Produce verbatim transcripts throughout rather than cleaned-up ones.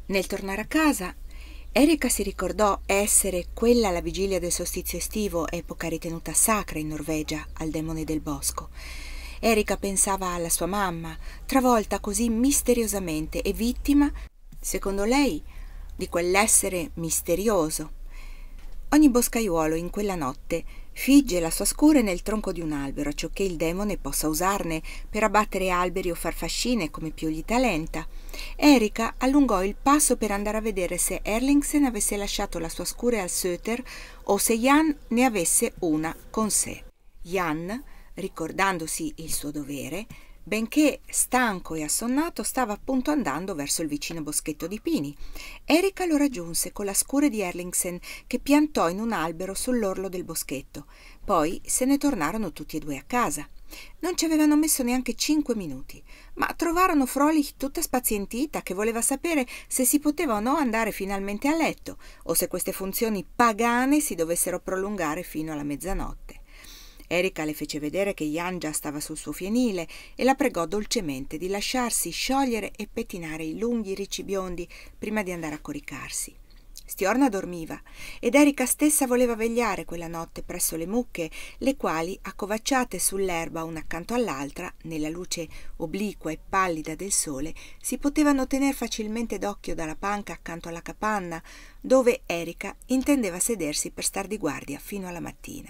Nel tornare a casa, Erika si ricordò essere quella la vigilia del solstizio estivo, epoca ritenuta sacra in Norvegia al demone del bosco. Erika pensava alla sua mamma, travolta così misteriosamente e vittima, secondo lei, di quell'essere misterioso. Ogni boscaiuolo in quella notte figge la sua scure nel tronco di un albero, acciocché il demone possa usarne per abbattere alberi o far fascine come più gli talenta. Erika allungò il passo per andare a vedere se Erlingsen avesse lasciato la sua scure al Söter o se Jan ne avesse una con sé. Jan, ricordandosi il suo dovere, benché stanco e assonnato, stava appunto andando verso il vicino boschetto di pini. Erika lo raggiunse con la scure di Erlingsen, che piantò in un albero sull'orlo del boschetto. Poi se ne tornarono tutti e due a casa. Non ci avevano messo neanche cinque minuti, ma trovarono Frölich tutta spazientita, che voleva sapere se si poteva o no andare finalmente a letto, o se queste funzioni pagane si dovessero prolungare fino alla mezzanotte. Erika le fece vedere che Jan già stava sul suo fienile e la pregò dolcemente di lasciarsi sciogliere e pettinare i lunghi ricci biondi prima di andare a coricarsi. Stiorna dormiva ed Erika stessa voleva vegliare quella notte presso le mucche, le quali, accovacciate sull'erba una accanto all'altra, nella luce obliqua e pallida del sole, si potevano tener facilmente d'occhio dalla panca accanto alla capanna, dove Erika intendeva sedersi per star di guardia fino alla mattina.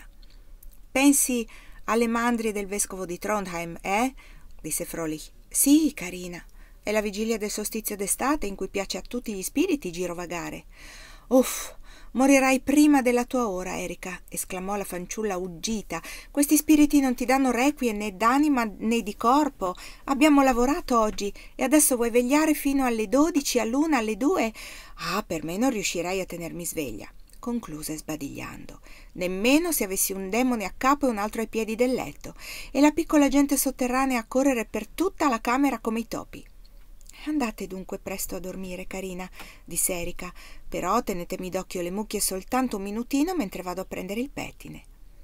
«Pensi alle mandrie del vescovo di Trondheim, eh?» disse Frölich. «Sì, carina. È la vigilia del solstizio d'estate in cui piace a tutti gli spiriti girovagare». «Uff, morirai prima della tua ora, Erika», esclamò la fanciulla uggita. «Questi spiriti non ti danno requie né d'anima né di corpo. Abbiamo lavorato oggi e adesso vuoi vegliare fino alle dodici, all'una, alle due? Ah, per me non riuscirei a tenermi sveglia», concluse sbadigliando, «nemmeno se avessi un demone a capo e un altro ai piedi del letto, e la piccola gente sotterranea a correre per tutta la camera come i topi». «Andate dunque presto a dormire, carina», disse Erika, «però tenetemi d'occhio le mucche soltanto un minutino mentre vado a prendere il pettine».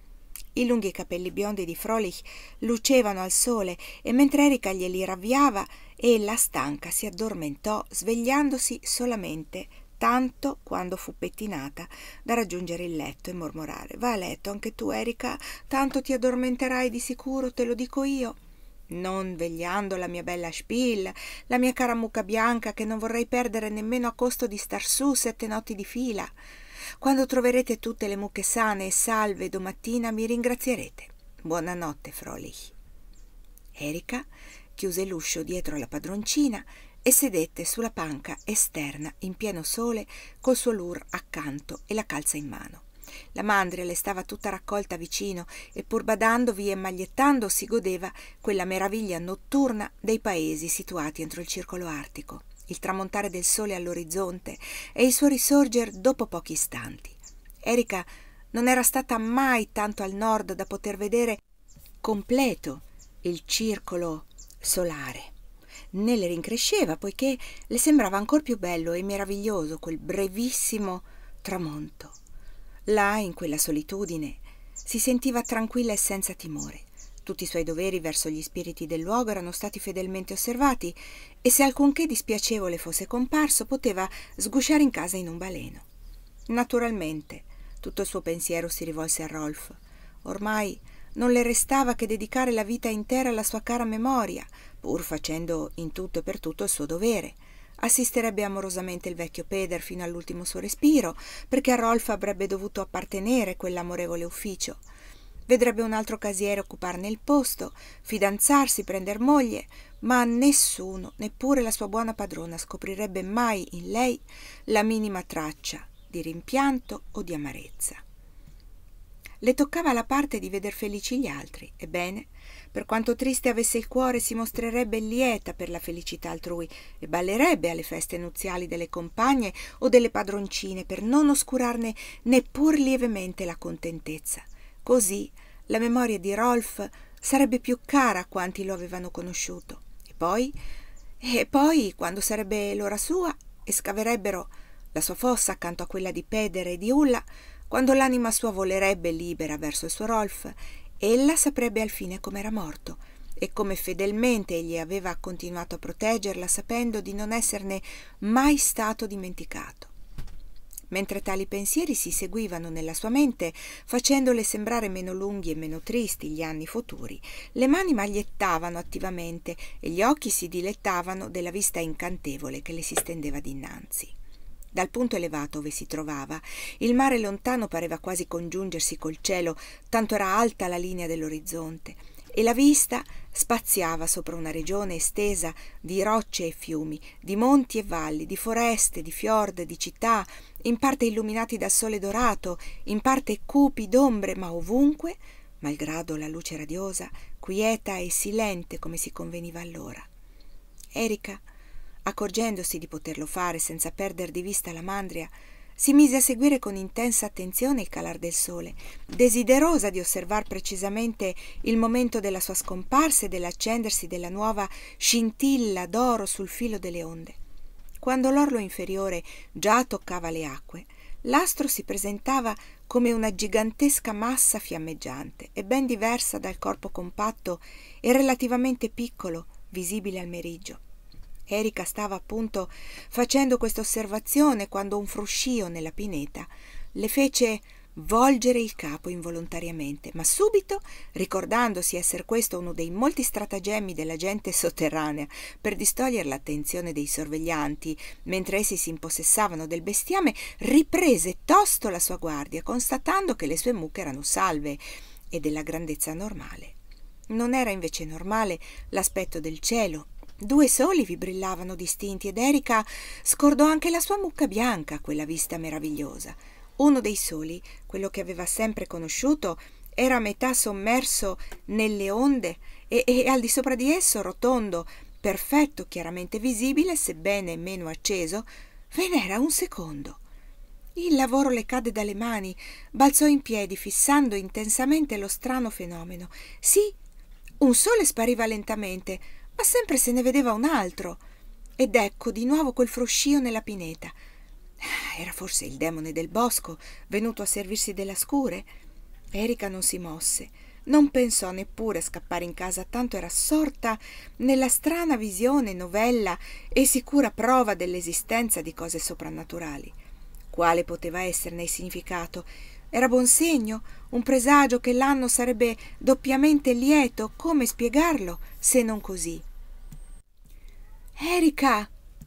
I lunghi capelli biondi di Frölich lucevano al sole e mentre Erika glieli ravviava, ella, stanca, si addormentò, svegliandosi solamente tanto quando fu pettinata da raggiungere il letto e mormorare: «Va a letto anche tu, Erika, tanto ti addormenterai di sicuro, te lo dico io». «Non vegliando la mia bella Spiel, la mia cara mucca bianca, che non vorrei perdere nemmeno a costo di star su sette notti di fila. Quando troverete tutte le mucche sane e salve domattina mi ringrazierete. Buonanotte, Frölich». Erika chiuse l'uscio dietro alla padroncina e sedette sulla panca esterna in pieno sole col suo lur accanto e la calza in mano. La mandria le stava tutta raccolta vicino e pur badandovi e magliettando si godeva quella meraviglia notturna dei paesi situati entro il circolo artico, il tramontare del sole all'orizzonte e il suo risorger dopo pochi istanti. Erika non era stata mai tanto al nord da poter vedere completo il circolo solare. Ne le rincresceva, poiché le sembrava ancor più bello e meraviglioso quel brevissimo tramonto. Là, in quella solitudine, si sentiva tranquilla e senza timore. Tutti i suoi doveri verso gli spiriti del luogo erano stati fedelmente osservati e se alcunché dispiacevole fosse comparso poteva sgusciare in casa in un baleno. Naturalmente, tutto il suo pensiero si rivolse a Rolf. Ormai non le restava che dedicare la vita intera alla sua cara memoria, pur facendo in tutto e per tutto il suo dovere. Assisterebbe amorosamente il vecchio Peder fino all'ultimo suo respiro, perché a Rolf avrebbe dovuto appartenere quell'amorevole ufficio. Vedrebbe un altro casiere occuparne il posto, fidanzarsi, prender moglie, ma nessuno, neppure la sua buona padrona, scoprirebbe mai in lei la minima traccia di rimpianto o di amarezza. Le toccava la parte di veder felici gli altri. Ebbene, per quanto triste avesse il cuore, si mostrerebbe lieta per la felicità altrui e ballerebbe alle feste nuziali delle compagne o delle padroncine per non oscurarne neppur lievemente la contentezza. Così la memoria di Rolf sarebbe più cara a quanti lo avevano conosciuto. E poi, e poi, quando sarebbe l'ora sua e scaverebbero la sua fossa accanto a quella di Peder e di Ulla, quando l'anima sua volerebbe libera verso il suo Rolf, ella saprebbe alfine com'era morto e come fedelmente egli aveva continuato a proteggerla, sapendo di non esserne mai stato dimenticato. Mentre tali pensieri si seguivano nella sua mente, facendole sembrare meno lunghi e meno tristi gli anni futuri, le mani magliettavano attivamente e gli occhi si dilettavano della vista incantevole che le si stendeva dinanzi. Dal punto elevato ove si trovava, il mare lontano pareva quasi congiungersi col cielo, tanto era alta la linea dell'orizzonte, e la vista spaziava sopra una regione estesa di rocce e fiumi, di monti e valli, di foreste, di fiord, di città, in parte illuminati dal sole dorato, in parte cupi d'ombre, ma ovunque, malgrado la luce radiosa, quieta e silente come si conveniva allora. Erika, accorgendosi di poterlo fare senza perder di vista la mandria, si mise a seguire con intensa attenzione il calar del sole, desiderosa di osservar precisamente il momento della sua scomparsa e dell'accendersi della nuova scintilla d'oro sul filo delle onde. Quando l'orlo inferiore già toccava le acque, l'astro si presentava come una gigantesca massa fiammeggiante e ben diversa dal corpo compatto e relativamente piccolo visibile al meriggio. Erika stava appunto facendo questa osservazione quando un fruscio nella pineta le fece volgere il capo involontariamente, ma subito, ricordandosi esser questo uno dei molti stratagemmi della gente sotterranea per distogliere l'attenzione dei sorveglianti mentre essi si impossessavano del bestiame, riprese tosto la sua guardia, constatando che le sue mucche erano salve e della grandezza normale. Non era invece normale l'aspetto del cielo. Due soli vi brillavano distinti ed Erika scordò anche la sua mucca bianca a quella vista meravigliosa. Uno dei soli, quello che aveva sempre conosciuto, era a metà sommerso nelle onde e, e al di sopra di esso, rotondo, perfetto, chiaramente visibile, sebbene meno acceso, ve n'era un secondo. Il lavoro le cadde dalle mani, balzò in piedi, fissando intensamente lo strano fenomeno. Sì, un sole spariva lentamente, ma sempre se ne vedeva un altro. Ed ecco di nuovo quel fruscio nella pineta. Era forse il demone del bosco, venuto a servirsi della scure? Erika non si mosse, non pensò neppure a scappare in casa, tanto era assorta nella strana visione novella e sicura prova dell'esistenza di cose soprannaturali. Quale poteva esserne il significato? Era buon segno, un presagio che l'anno sarebbe doppiamente lieto. Come spiegarlo, se non così? Erika!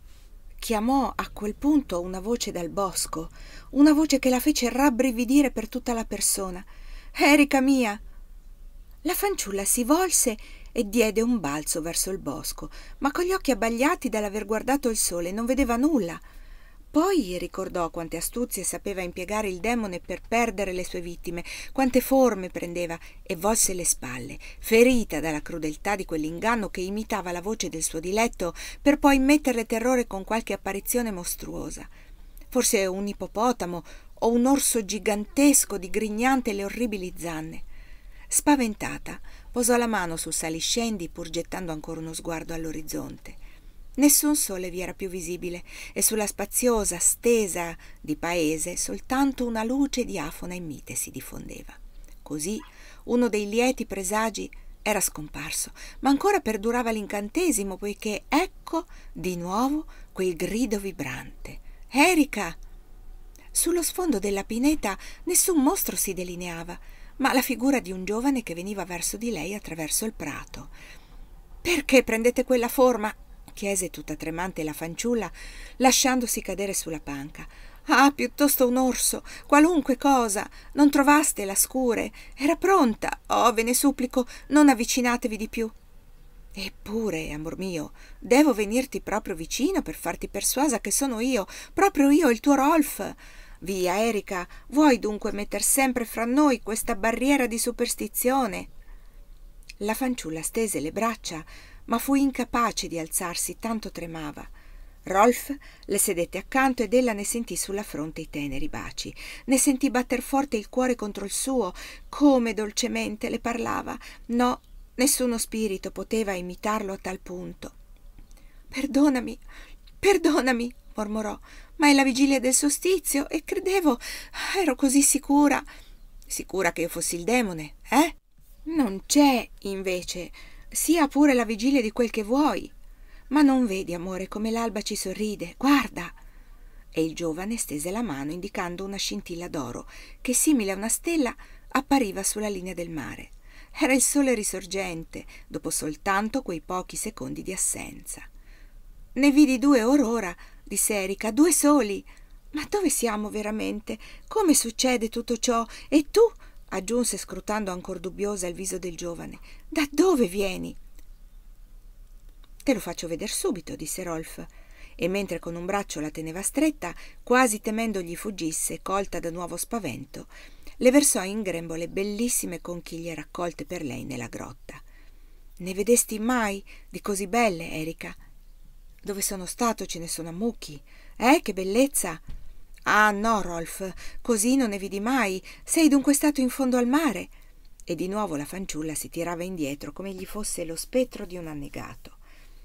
Chiamò a quel punto una voce dal bosco, una voce che la fece rabbrividire per tutta la persona. Erika mia! La fanciulla si volse e diede un balzo verso il bosco, ma con gli occhi abbagliati dall'aver guardato il sole non vedeva nulla. Poi ricordò quante astuzie sapeva impiegare il demone per perdere le sue vittime, quante forme prendeva, e volse le spalle, ferita dalla crudeltà di quell'inganno che imitava la voce del suo diletto, per poi metterle terrore con qualche apparizione mostruosa. Forse un ippopotamo o un orso gigantesco digrignante le orribili zanne. Spaventata, posò la mano sul saliscendi, pur gettando ancora uno sguardo all'orizzonte. Nessun sole vi era più visibile e sulla spaziosa stesa di paese soltanto una luce diafona e mite si diffondeva. Così uno dei lieti presagi era scomparso, ma ancora perdurava l'incantesimo, poiché ecco di nuovo quel grido vibrante. Erika! Sullo sfondo della pineta nessun mostro si delineava, ma la figura di un giovane che veniva verso di lei attraverso il prato. «Perché prendete quella forma?» chiese tutta tremante la fanciulla, lasciandosi cadere sulla panca. «Ah, piuttosto un orso, qualunque cosa. Non trovaste la scure? Era pronta. Oh, ve ne supplico, non avvicinatevi di più». «Eppure, amor mio, devo venirti proprio vicino per farti persuasa che sono io, proprio io, il tuo Rolf. Via, Erika, vuoi dunque metter sempre fra noi questa barriera di superstizione?» La fanciulla stese le braccia, ma fu incapace di alzarsi, tanto tremava. Rolf le sedette accanto ed ella ne sentì sulla fronte i teneri baci, ne sentì batter forte il cuore contro il suo. Come dolcemente le parlava! No, nessuno spirito poteva imitarlo a tal punto. «Perdonami, perdonami», mormorò, «ma è la vigilia del solstizio e credevo, ero così sicura». «Sicura che io fossi il demone, eh?» «Non c'è, invece, sia pure la vigilia di quel che vuoi. Ma non vedi, amore, come l'alba ci sorride? Guarda!» E il giovane stese la mano indicando una scintilla d'oro che, simile a una stella, appariva sulla linea del mare. Era il sole risorgente, dopo soltanto quei pochi secondi di assenza. «Ne vidi due or ora», disse Erika, «due soli. Ma dove siamo veramente? Come succede tutto ciò? E tu?» aggiunse, scrutando ancor dubbiosa il viso del giovane, «da dove vieni?» «Te lo faccio veder subito», disse Rolf, e mentre con un braccio la teneva stretta, quasi temendo gli fuggisse, colta da nuovo spavento, le versò in grembo le bellissime conchiglie raccolte per lei nella grotta. «Ne vedesti mai di così belle, Erika?» «Dove sono stato ce ne sono a mucchi. Eh, che bellezza!» «Ah, no, Rolf, così non ne vidi mai. Sei dunque stato in fondo al mare?» E di nuovo la fanciulla si tirava indietro come gli fosse lo spettro di un annegato.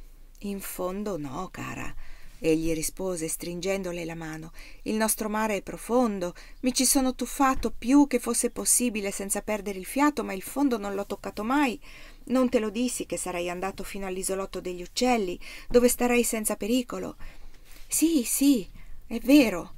«In fondo no, cara», egli rispose, stringendole la mano. «Il nostro mare è profondo. Mi ci sono tuffato più che fosse possibile senza perdere il fiato, ma il fondo non l'ho toccato mai. Non te lo dissi che sarei andato fino all'isolotto degli uccelli, dove starei senza pericolo?» «Sì, sì, è vero».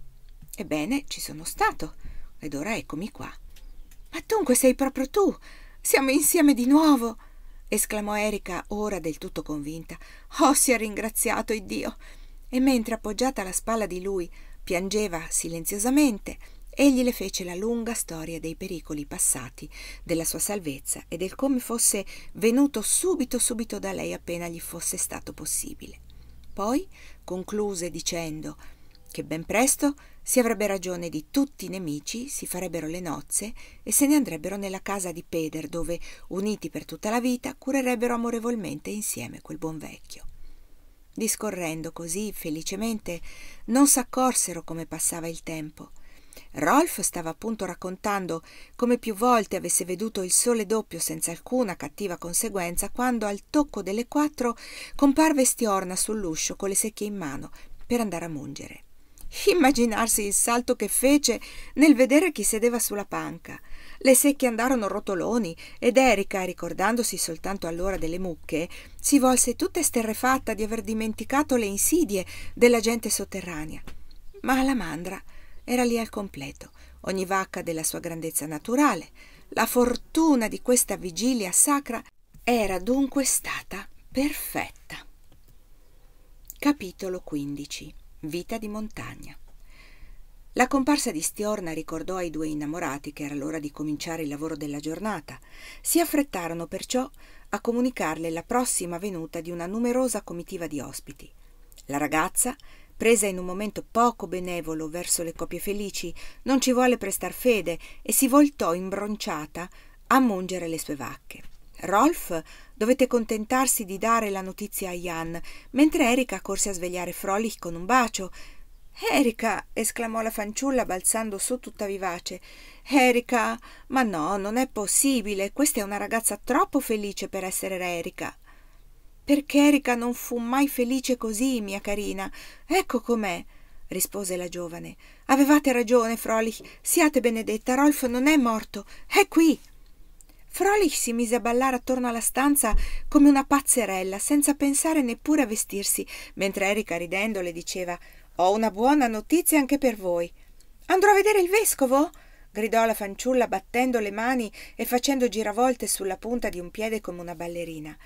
«Ebbene, ci sono stato, ed ora eccomi qua». «Ma dunque sei proprio tu? Siamo insieme di nuovo!» esclamò Erika, ora del tutto convinta. «Oh, sia ringraziato Iddio!» E mentre, appoggiata alla spalla di lui, piangeva silenziosamente, egli le fece la lunga storia dei pericoli passati, della sua salvezza e del come fosse venuto subito subito da lei appena gli fosse stato possibile. Poi concluse dicendo che ben presto si avrebbe ragione di tutti i nemici, si farebbero le nozze e se ne andrebbero nella casa di Peder, dove, uniti per tutta la vita, curerebbero amorevolmente insieme quel buon vecchio. Discorrendo così felicemente, non s'accorsero come passava il tempo. Rolf stava appunto raccontando come più volte avesse veduto il sole doppio senza alcuna cattiva conseguenza, quando al tocco delle quattro comparve Stiorna sull'uscio con le secchie in mano per andare a mungere. Immaginarsi il salto che fece nel vedere chi sedeva sulla panca. Le secchie andarono rotoloni ed Erika, ricordandosi soltanto allora delle mucche, si volse tutta esterrefatta di aver dimenticato le insidie della gente sotterranea. Ma la mandra era lì al completo, ogni vacca della sua grandezza naturale. La fortuna di questa vigilia sacra era dunque stata perfetta. Capitolo quindici. Vita di montagna. La comparsa di Stiorna ricordò ai due innamorati che era l'ora di cominciare il lavoro della giornata. Si affrettarono perciò a comunicarle la prossima venuta di una numerosa comitiva di ospiti. La ragazza, presa in un momento poco benevolo verso le coppie felici, non ci volle prestar fede e si voltò imbronciata a mungere le sue vacche. Rolf dovette contentarsi di dare la notizia a Jan, mentre Erika corse a svegliare Frolich con un bacio. «Erika!» esclamò la fanciulla balzando su tutta vivace. «Erika! Ma no, non è possibile! Questa è una ragazza troppo felice per essere Erika!» «Perché Erika non fu mai felice così, mia carina? Ecco com'è!» rispose la giovane. «Avevate ragione, Frolich. Siate benedetta, Rolf non è morto. È qui!» Frolich si mise a ballare attorno alla stanza come una pazzerella, senza pensare neppure a vestirsi, mentre Erika, ridendo, le diceva: «Ho una buona notizia anche per voi». «Andrò a vedere il vescovo?» gridò la fanciulla, battendo le mani e facendo giravolte sulla punta di un piede come una ballerina.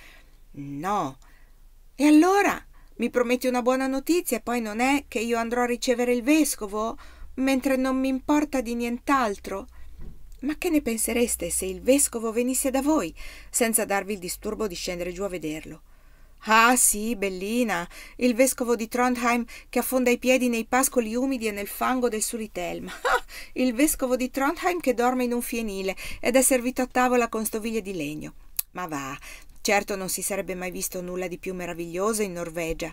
«No». «E allora? Mi prometti una buona notizia e poi non è che io andrò a ricevere il vescovo, mentre non mi importa di nient'altro?» «Ma che ne pensereste se il vescovo venisse da voi, senza darvi il disturbo di scendere giù a vederlo?» «Ah, sì, bellina, il vescovo di Trondheim che affonda i piedi nei pascoli umidi e nel fango del Sulitelm. Ah, il vescovo di Trondheim che dorme in un fienile ed è servito a tavola con stoviglie di legno. Ma va, certo non si sarebbe mai visto nulla di più meraviglioso in Norvegia».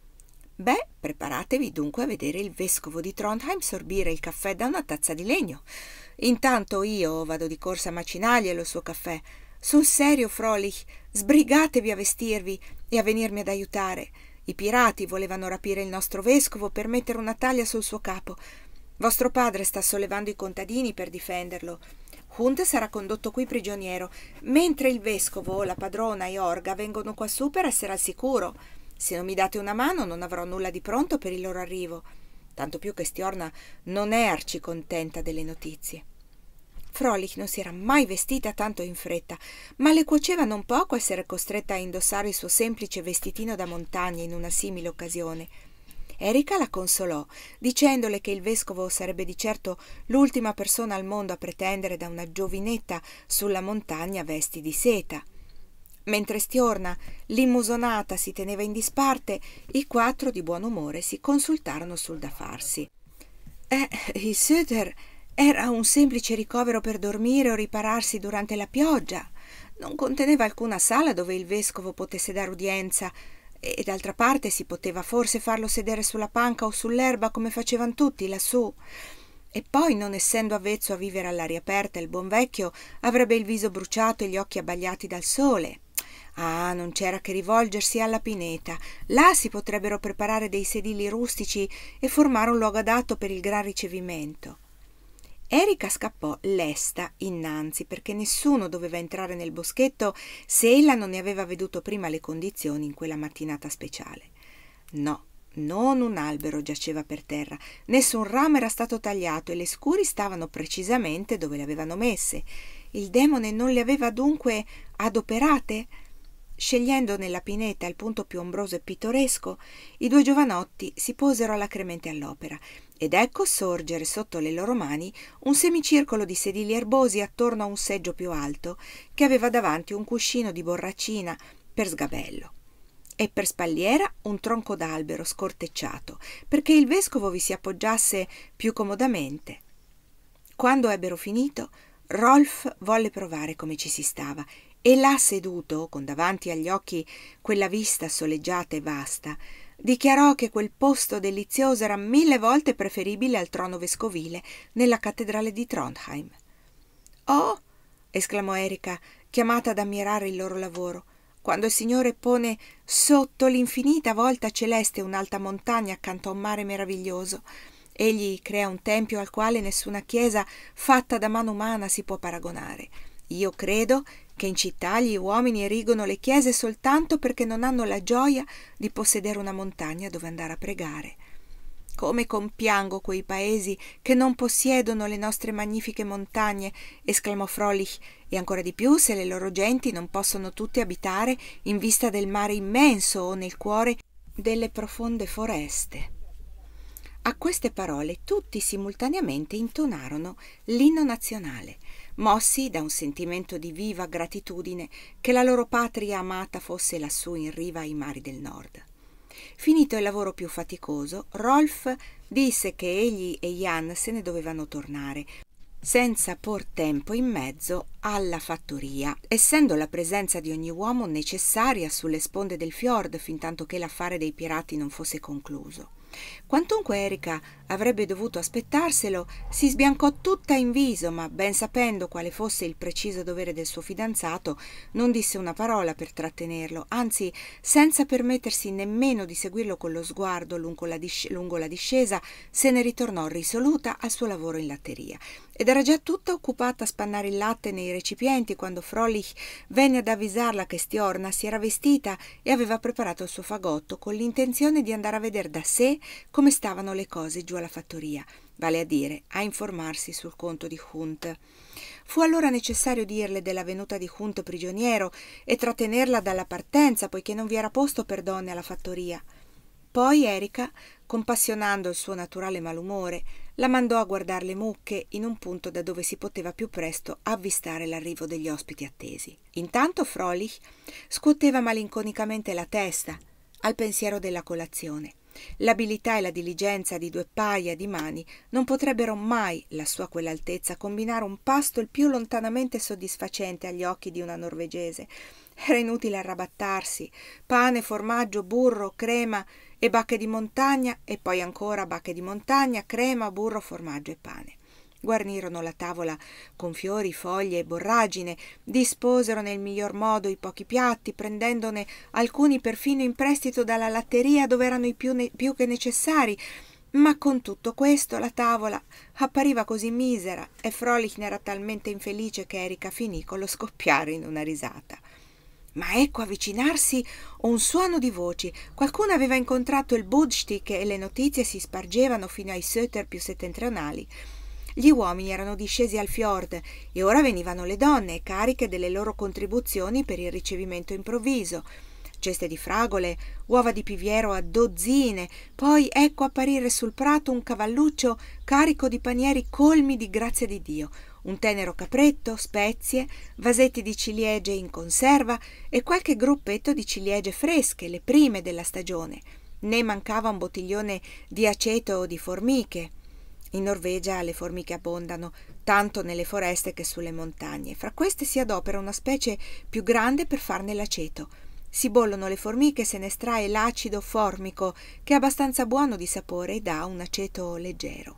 «Beh, preparatevi dunque a vedere il vescovo di Trondheim sorbire il caffè da una tazza di legno. Intanto io vado di corsa a macinarglielo il suo caffè. Sul serio, Frolich, sbrigatevi a vestirvi e a venirmi ad aiutare. I pirati volevano rapire il nostro vescovo per mettere una taglia sul suo capo. Vostro padre sta sollevando i contadini per difenderlo. Hunt sarà condotto qui prigioniero, mentre il vescovo, la padrona e Orga vengono quassù per essere al sicuro. Se non mi date una mano non avrò nulla di pronto per il loro arrivo. Tanto più che Stiorna non è arcicontenta delle notizie. Frolich non si era mai vestita tanto in fretta, ma le cuoceva non poco essere costretta a indossare il suo semplice vestitino da montagna in una simile occasione. Erika la consolò, dicendole che il vescovo sarebbe di certo l'ultima persona al mondo a pretendere da una giovinetta sulla montagna vesti di seta. Mentre Stiorna, l'immusonata, si teneva in disparte, i quattro di buon umore si consultarono sul da farsi. Eh, il Suter era un semplice ricovero per dormire o ripararsi durante la pioggia. Non conteneva alcuna sala dove il vescovo potesse dare udienza, e d'altra parte si poteva forse farlo sedere sulla panca o sull'erba come facevano tutti lassù. E poi, non essendo avvezzo a vivere all'aria aperta, il buon vecchio avrebbe il viso bruciato e gli occhi abbagliati dal sole. Ah, non c'era che rivolgersi alla pineta. Là si potrebbero preparare dei sedili rustici e formare un luogo adatto per il gran ricevimento. Erika scappò lesta innanzi, perché nessuno doveva entrare nel boschetto se ella non ne aveva veduto prima le condizioni in quella mattinata speciale. No, non un albero giaceva per terra, nessun ramo era stato tagliato e le scuri stavano precisamente dove le avevano messe. Il demone non le aveva dunque adoperate? Scegliendo nella pineta il punto più ombroso e pittoresco, i due giovanotti si posero alacremente all'opera, ed ecco sorgere sotto le loro mani un semicircolo di sedili erbosi attorno a un seggio più alto, che aveva davanti un cuscino di borracina per sgabello, e per spalliera un tronco d'albero scortecciato, perché il vescovo vi si appoggiasse più comodamente. Quando ebbero finito, Rolf volle provare come ci si stava, e là seduto, con davanti agli occhi quella vista soleggiata e vasta, dichiarò che quel posto delizioso era mille volte preferibile al trono vescovile nella cattedrale di Trondheim. «Oh!» esclamò Erika, chiamata ad ammirare il loro lavoro. «Quando il Signore pone sotto l'infinita volta celeste un'alta montagna accanto a un mare meraviglioso, egli crea un tempio al quale nessuna chiesa fatta da mano umana si può paragonare. Io credo che in città gli uomini erigono le chiese soltanto perché non hanno la gioia di possedere una montagna dove andare a pregare. Come compiango quei paesi che non possiedono le nostre magnifiche montagne», esclamò Frolich, «e ancora di più se le loro genti non possono tutte abitare in vista del mare immenso o nel cuore delle profonde foreste». A queste parole tutti simultaneamente intonarono l'inno nazionale, mossi da un sentimento di viva gratitudine che la loro patria amata fosse lassù in riva ai mari del nord. Finito il lavoro più faticoso, Rolf disse che egli e Jan se ne dovevano tornare, senza por tempo in mezzo alla fattoria, essendo la presenza di ogni uomo necessaria sulle sponde del fiord fintanto che l'affare dei pirati non fosse concluso. Quantunque Erika avrebbe dovuto aspettarselo, si sbiancò tutta in viso, ma ben sapendo quale fosse il preciso dovere del suo fidanzato, non disse una parola per trattenerlo, anzi, senza permettersi nemmeno di seguirlo con lo sguardo lungo la, dis- lungo la discesa, se ne ritornò risoluta al suo lavoro in latteria. Ed era già tutta occupata a spannare il latte nei recipienti quando Frolich venne ad avvisarla che Stiorna si era vestita e aveva preparato il suo fagotto con l'intenzione di andare a vedere da sé come stavano le cose giù alla fattoria, vale a dire a informarsi sul conto di Hunt. Fu allora necessario dirle della venuta di Hunt prigioniero e trattenerla dalla partenza, poiché non vi era posto per donne alla fattoria. Poi Erika, compassionando il suo naturale malumore, la mandò a guardar le mucche in un punto da dove si poteva più presto avvistare l'arrivo degli ospiti attesi. Intanto Frolich scuoteva malinconicamente la testa al pensiero della colazione. L'abilità e la diligenza di due paia di mani non potrebbero mai, la sua quell'altezza, combinare un pasto il più lontanamente soddisfacente agli occhi di una norvegese. Era inutile arrabattarsi. Pane, formaggio, burro, crema e bacche di montagna, e poi ancora bacche di montagna, crema, burro, formaggio e pane. Guarnirono la tavola con fiori, foglie e borragine, disposero nel miglior modo i pochi piatti, prendendone alcuni perfino in prestito dalla latteria dove erano i più, ne- più che necessari. Ma con tutto questo la tavola appariva così misera e Frölich ne era talmente infelice che Erika finì con lo scoppiare in una risata. Ma ecco avvicinarsi un suono di voci. Qualcuno aveva incontrato il Budstick e le notizie si spargevano fino ai Söder più settentrionali. Gli uomini erano discesi al fiord e ora venivano le donne, cariche delle loro contribuzioni per il ricevimento improvviso. Ceste di fragole, uova di piviero a dozzine, poi ecco apparire sul prato un cavalluccio carico di panieri colmi di grazia di Dio, un tenero capretto, spezie, vasetti di ciliegie in conserva e qualche gruppetto di ciliegie fresche, le prime della stagione. Ne mancava un bottiglione di aceto o di formiche. In Norvegia le formiche abbondano, tanto nelle foreste che sulle montagne. Fra queste si adopera una specie più grande per farne l'aceto. Si bollono le formiche e se ne estrae l'acido formico, che è abbastanza buono di sapore e dà un aceto leggero.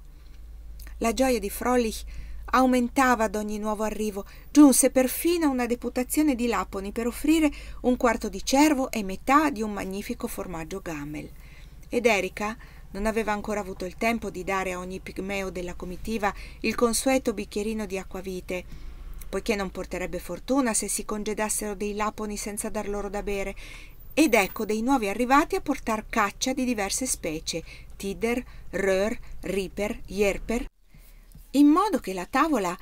La gioia di Frölich aumentava ad ogni nuovo arrivo. Giunse perfino una deputazione di Lapponi per offrire un quarto di cervo e metà di un magnifico formaggio Gammel. Ed Erika non aveva ancora avuto il tempo di dare a ogni pigmeo della comitiva il consueto bicchierino di acquavite, poiché non porterebbe fortuna se si congedassero dei Lapponi senza dar loro da bere, ed ecco dei nuovi arrivati a portar caccia di diverse specie, Tider, Rör, Riper, Jerper, in modo che la tavola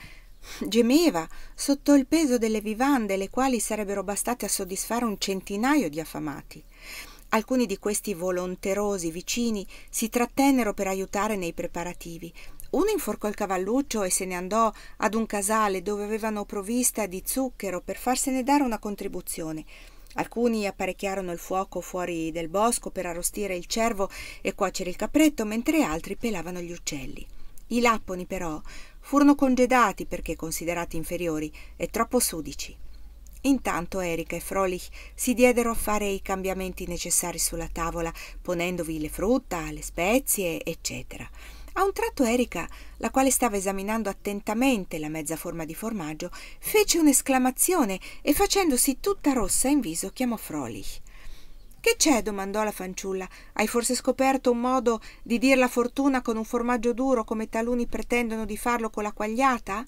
gemeva sotto il peso delle vivande, le quali sarebbero bastate a soddisfare un centinaio di affamati. Alcuni di questi volonterosi vicini si trattennero per aiutare nei preparativi. Uno inforcò il cavalluccio e se ne andò ad un casale dove avevano provvista di zucchero per farsene dare una contribuzione. Alcuni apparecchiarono il fuoco fuori del bosco per arrostire il cervo e cuocere il capretto, mentre altri pelavano gli uccelli. I Lapponi, però, furono congedati perché considerati inferiori e troppo sudici. Intanto Erika e Frölich si diedero a fare i cambiamenti necessari sulla tavola, ponendovi le frutta, le spezie, eccetera. A un tratto Erika, la quale stava esaminando attentamente la mezza forma di formaggio, fece un'esclamazione e facendosi tutta rossa in viso chiamò Frölich. «Che c'è?» domandò la fanciulla. «Hai forse scoperto un modo di dir la fortuna con un formaggio duro come taluni pretendono di farlo con la quagliata?»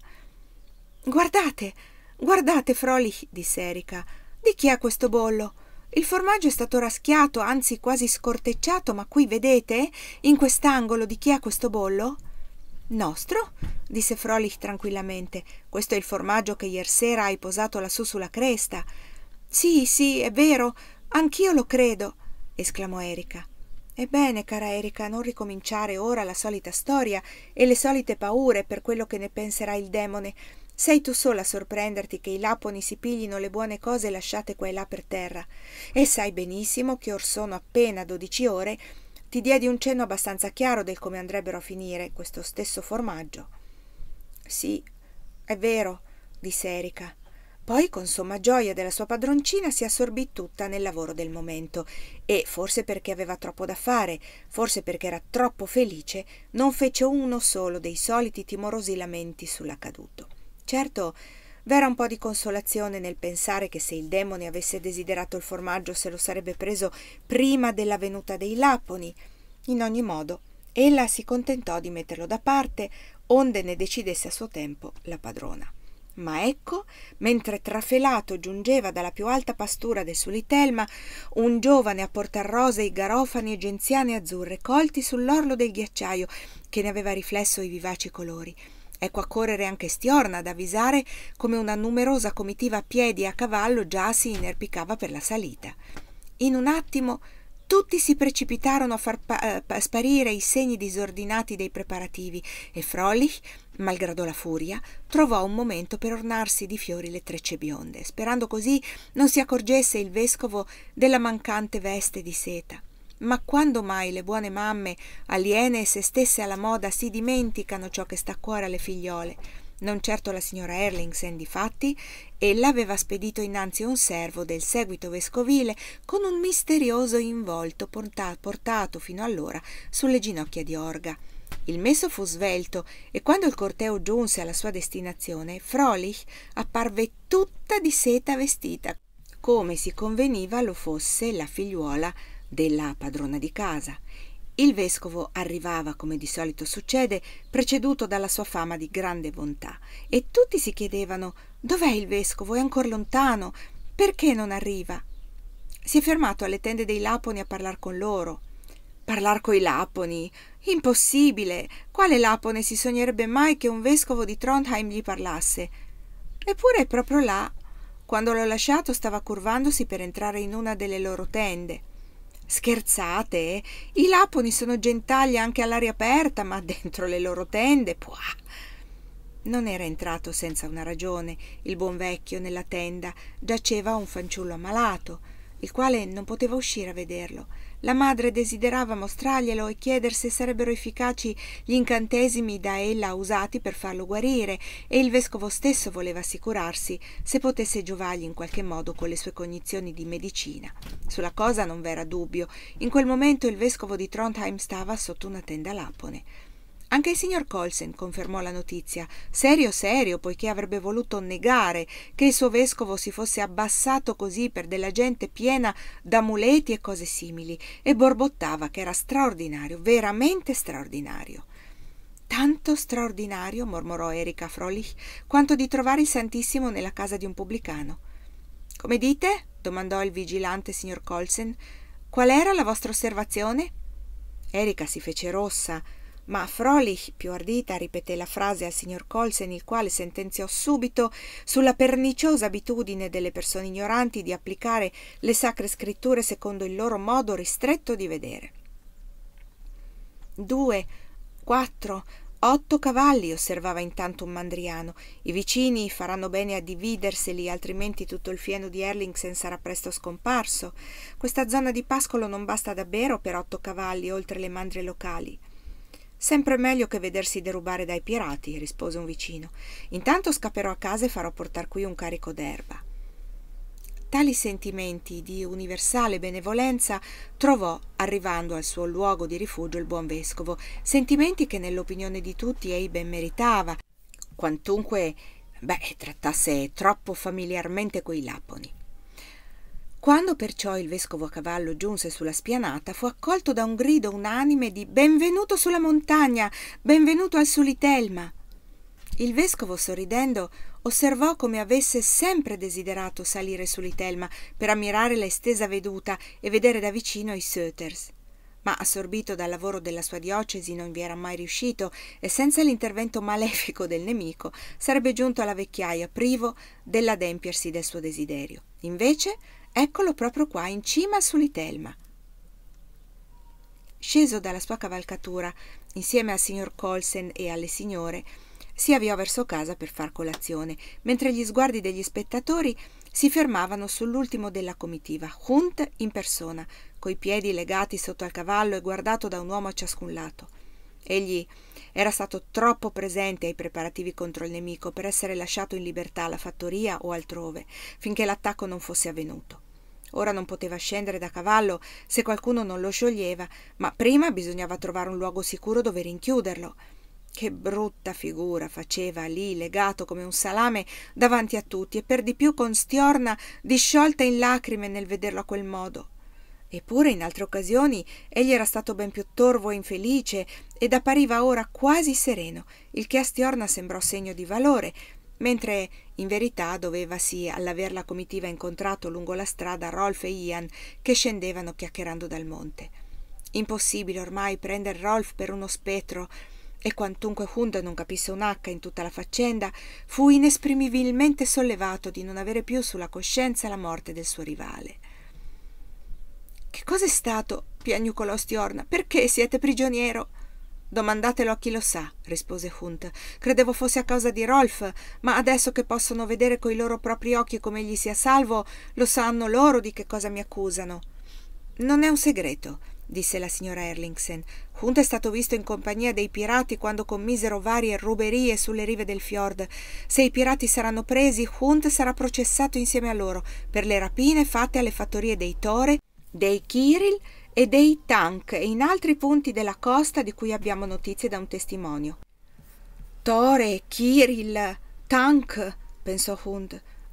«Guardate, guardate, Frölich», disse Erika. «Di chi è questo bollo? Il formaggio è stato raschiato, anzi quasi scortecciato, ma qui vedete, in quest'angolo, di chi è questo bollo?» «Nostro?» disse Frölich tranquillamente. «Questo è il formaggio che ier sera hai posato lassù sulla cresta». «Sì, sì, è vero, anch'io lo credo», esclamò Erika. «Ebbene, cara Erika, non ricominciare ora la solita storia e le solite paure per quello che ne penserà il demone. Sei tu sola a sorprenderti che i Lapponi si piglino le buone cose lasciate qua e là per terra. E sai benissimo che or sono appena dodici ore ti diedi un cenno abbastanza chiaro del come andrebbero a finire questo stesso formaggio». «Sì, è vero», disse Erika. Poi, con somma gioia della sua padroncina, si assorbì tutta nel lavoro del momento e, forse perché aveva troppo da fare, forse perché era troppo felice, non fece uno solo dei soliti timorosi lamenti sull'accaduto. Certo, v'era un po' di consolazione nel pensare che se il demone avesse desiderato il formaggio se lo sarebbe preso prima della venuta dei Lapponi. In ogni modo, ella si contentò di metterlo da parte, onde ne decidesse a suo tempo la padrona. Ma ecco, mentre trafelato giungeva dalla più alta pastura del Sulitelma, un giovane a portar rosei, garofani e genziane azzurre, colti sull'orlo del ghiacciaio, che ne aveva riflesso i vivaci colori. Ecco a correre anche Stiorna ad avvisare come una numerosa comitiva a piedi e a cavallo già si inerpicava per la salita. In un attimo tutti si precipitarono a far pa- pa- sparire i segni disordinati dei preparativi e Frölich, malgrado la furia, trovò un momento per ornarsi di fiori le trecce bionde, sperando così non si accorgesse il vescovo della mancante veste di seta. Ma quando mai le buone mamme, aliene e se stesse alla moda, si dimenticano ciò che sta a cuore alle figliole? Non certo la signora Erlingsen, difatti, ella aveva spedito innanzi un servo del seguito vescovile con un misterioso involto porta- portato fino allora sulle ginocchia di Orga. Il messo fu svelto e quando il corteo giunse alla sua destinazione, Frölich apparve tutta di seta vestita, come si conveniva lo fosse la figliuola della padrona di casa. Il vescovo arrivava, come di solito succede, preceduto dalla sua fama di grande bontà, e tutti si chiedevano: dov'è il vescovo? È ancora lontano. Perché non arriva? Si è fermato alle tende dei Laponi a parlar con loro. Parlar coi Laponi? Impossibile! Quale Lapone si sognerebbe mai che un vescovo di Trondheim gli parlasse? Eppure è proprio là. Quando l'ho lasciato stava curvandosi per entrare in una delle loro tende. Scherzate, eh? I Laponi sono gentaglia anche all'aria aperta, ma dentro le loro tende, puah! Non era entrato senza una ragione. Il buon vecchio nella tenda giaceva un fanciullo ammalato, il quale non poteva uscire a vederlo. La madre desiderava mostrarglielo e chieder se sarebbero efficaci gli incantesimi da ella usati per farlo guarire, e il vescovo stesso voleva assicurarsi se potesse giovargli in qualche modo con le sue cognizioni di medicina. Sulla cosa non v'era dubbio. In quel momento il vescovo di Trondheim stava sotto una tenda lapone. Anche il signor Colsen confermò la notizia, serio serio, poiché avrebbe voluto negare che il suo vescovo si fosse abbassato così per della gente piena d'amuleti e cose simili, e borbottava che era straordinario, veramente straordinario. Tanto straordinario, mormorò Erika Fröhlich, quanto di trovare il Santissimo nella casa di un pubblicano. Come dite? Domandò il vigilante signor Colsen. Qual era la vostra osservazione? Erika si fece rossa, ma Fröhlich, più ardita, ripeté la frase al signor Colsen, il quale sentenziò subito sulla perniciosa abitudine delle persone ignoranti di applicare le sacre scritture secondo il loro modo ristretto di vedere. Due, quattro, otto cavalli, osservava intanto un mandriano. I vicini faranno bene a dividerseli, altrimenti tutto il fieno di Erlingsen sarà presto scomparso. Questa zona di pascolo non basta davvero per otto cavalli, oltre le mandrie locali. Sempre meglio che vedersi derubare dai pirati, rispose un vicino. Intanto scapperò a casa e farò portar qui un carico d'erba. Tali sentimenti di universale benevolenza trovò, arrivando al suo luogo di rifugio, il buon vescovo, sentimenti che nell'opinione di tutti ei ben meritava, quantunque, beh, trattasse troppo familiarmente coi Laponi. Quando perciò il vescovo a cavallo giunse sulla spianata, fu accolto da un grido unanime di «Benvenuto sulla montagna! Benvenuto al Sulitelma!» Il vescovo, sorridendo, osservò come avesse sempre desiderato salire Sulitelma per ammirare la estesa veduta e vedere da vicino i Söters. Ma assorbito dal lavoro della sua diocesi non vi era mai riuscito, e senza l'intervento malefico del nemico sarebbe giunto alla vecchiaia privo dell'adempiersi del suo desiderio. Invece eccolo proprio qua, in cima al Sulitelma. Sceso dalla sua cavalcatura, insieme al signor Colsen e alle signore, si avviò verso casa per far colazione, mentre gli sguardi degli spettatori si fermavano sull'ultimo della comitiva, Hund in persona, coi piedi legati sotto al cavallo e guardato da un uomo a ciascun lato. Egli era stato troppo presente ai preparativi contro il nemico per essere lasciato in libertà alla fattoria o altrove, finché l'attacco non fosse avvenuto. Ora non poteva scendere da cavallo se qualcuno non lo scioglieva, ma prima bisognava trovare un luogo sicuro dove rinchiuderlo. Che brutta figura faceva lì, legato come un salame davanti a tutti, e per di più con Stiorna disciolta in lacrime nel vederlo a quel modo. Eppure in altre occasioni egli era stato ben più torvo e infelice, ed appariva ora quasi sereno, il che a Stiorna sembrò segno di valore, mentre in verità dovevasi all'aver la comitiva incontrato lungo la strada Rolf e Ian, che scendevano chiacchierando dal monte. Impossibile ormai prendere Rolf per uno spettro, e quantunque Hund non capisse un acca in tutta la faccenda, fu inesprimibilmente sollevato di non avere più sulla coscienza la morte del suo rivale. «Che cos'è stato?» piagnucolò Stiorna. «Perché siete prigioniero?» «Domandatelo a chi lo sa», rispose Hund. «Credevo fosse a causa di Rolf, ma adesso che possono vedere coi loro propri occhi come egli sia salvo, lo sanno loro di che cosa mi accusano». «Non è un segreto», disse la signora Erlingsen. «Hund è stato visto in compagnia dei pirati quando commisero varie ruberie sulle rive del fiord. Se i pirati saranno presi, Hund sarà processato insieme a loro per le rapine fatte alle fattorie dei Tore, dei Kiril e dei Tank e in altri punti della costa di cui abbiamo notizie da un testimonio». «Tore, Kiril, Tank», pensò Hund.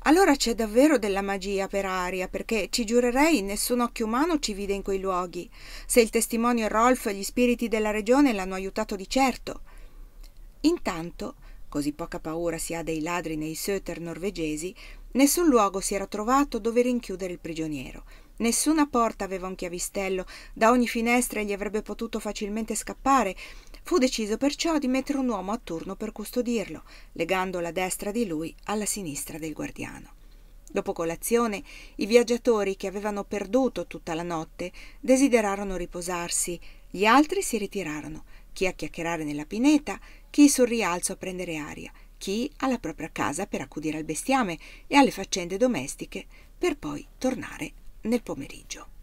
Allora c'è davvero della magia per aria, perché ci giurerei nessun occhio umano ci vide in quei luoghi. Se il testimonio è Rolf, gli spiriti della regione l'hanno aiutato di certo. Intanto, così poca paura si ha dei ladri nei Söter norvegesi, nessun luogo si era trovato dove rinchiudere il prigioniero. Nessuna porta aveva un chiavistello, da ogni finestra egli avrebbe potuto facilmente scappare. Fu deciso perciò di mettere un uomo a turno per custodirlo, legando la destra di lui alla sinistra del guardiano. Dopo colazione, i viaggiatori, che avevano perduto tutta la notte, desiderarono riposarsi. Gli altri si ritirarono, chi a chiacchierare nella pineta, chi sul rialzo a prendere aria, chi alla propria casa per accudire al bestiame e alle faccende domestiche, per poi tornare nel pomeriggio.